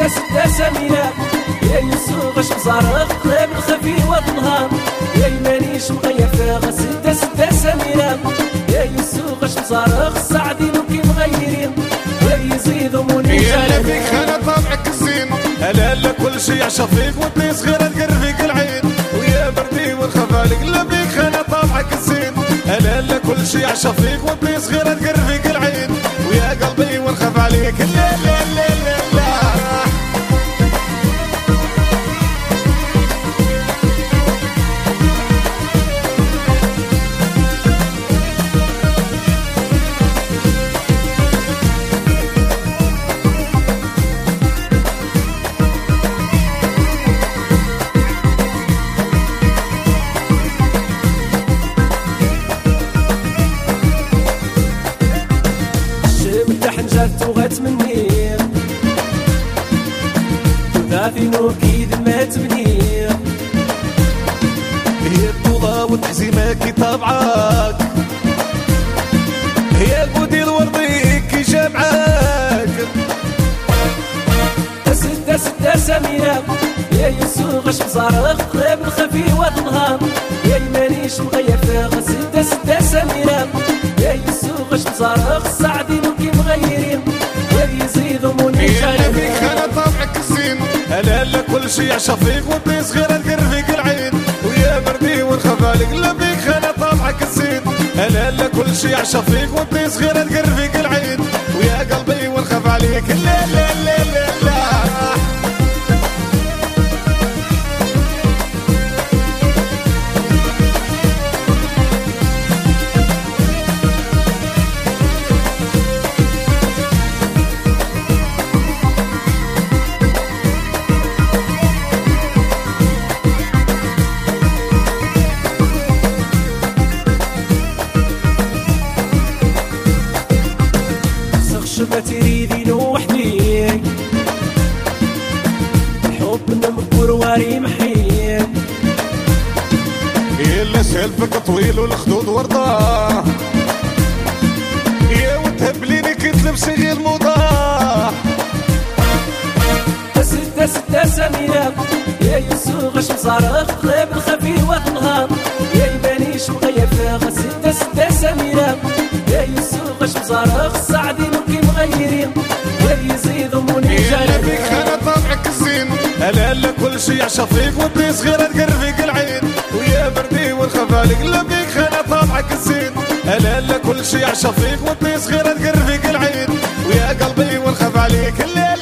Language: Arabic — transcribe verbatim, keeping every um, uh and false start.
ستة ستة سمينة يا يوسف غش مزارق قلب الخفي والنهار يا مانيش مغيفة ستة ستة سمينة يا يوسف غش مزارق سعدين وكي مغيرين يا يزيدوا مني يا فيك انا طبعك الزين هلا لا كل شي عشا فيك وانتي صغيرة تقرفيك العين ويا بردي والخفالك لا فيك انا طبعك الزين هلا لا كل شي عشا فيك وانتي صغيرة تقرفيك العين ويا قلبي ونخاف عليك لا لا لا لا لا وغات مني وذافي نوكيد ما تبني هي البطولة والتحزيمة كي طابعاك هي البودي الوردي كي جامعاك ستة ستة سمينة يا يوسف غش مزارق قلب الخفي والنهار يا مانيش مغيفة ستة ستة سمينة يا يوسف غش مزارق سعدين وكي مغيرين يزيدوا مني يا فيك انا طبعك الزين هلا لا كل شي عشا فيك وانتي صغيرة تقرفيك العين ويا بردي ونخفالك لا فيك انا طبعك الزين هلا لا كل شي عشا فيك وانتي صغيرة تقرفيك العين ويا قلبي ونخاف عليك لا لا لا لا لا ما تريدين وحديك حبنا مكبور واري محيك يلا سلفك طويل والخدود ورضاه يا وتهبليني كي تلبسي غير الموضة ستة ستة سمينة يا يوسف غش مزارق قلب الخفي والنهار يا مانيش مغيفة ستة ستة سمينة يا يوسف غش مزارق سعدين وكي مغيرين يا يزيدوا مني يا فيك انا طبعك الزين هلا لا كل شي عشا فيك وانتي صغيرة تقرفيك العين ويا بردي والخفالك لا فيك انا طبعك الزين هلا لا كل شي عشا فيك وانتي صغيرة تقرفيك العين ويا قلبي ونخاف عليك لا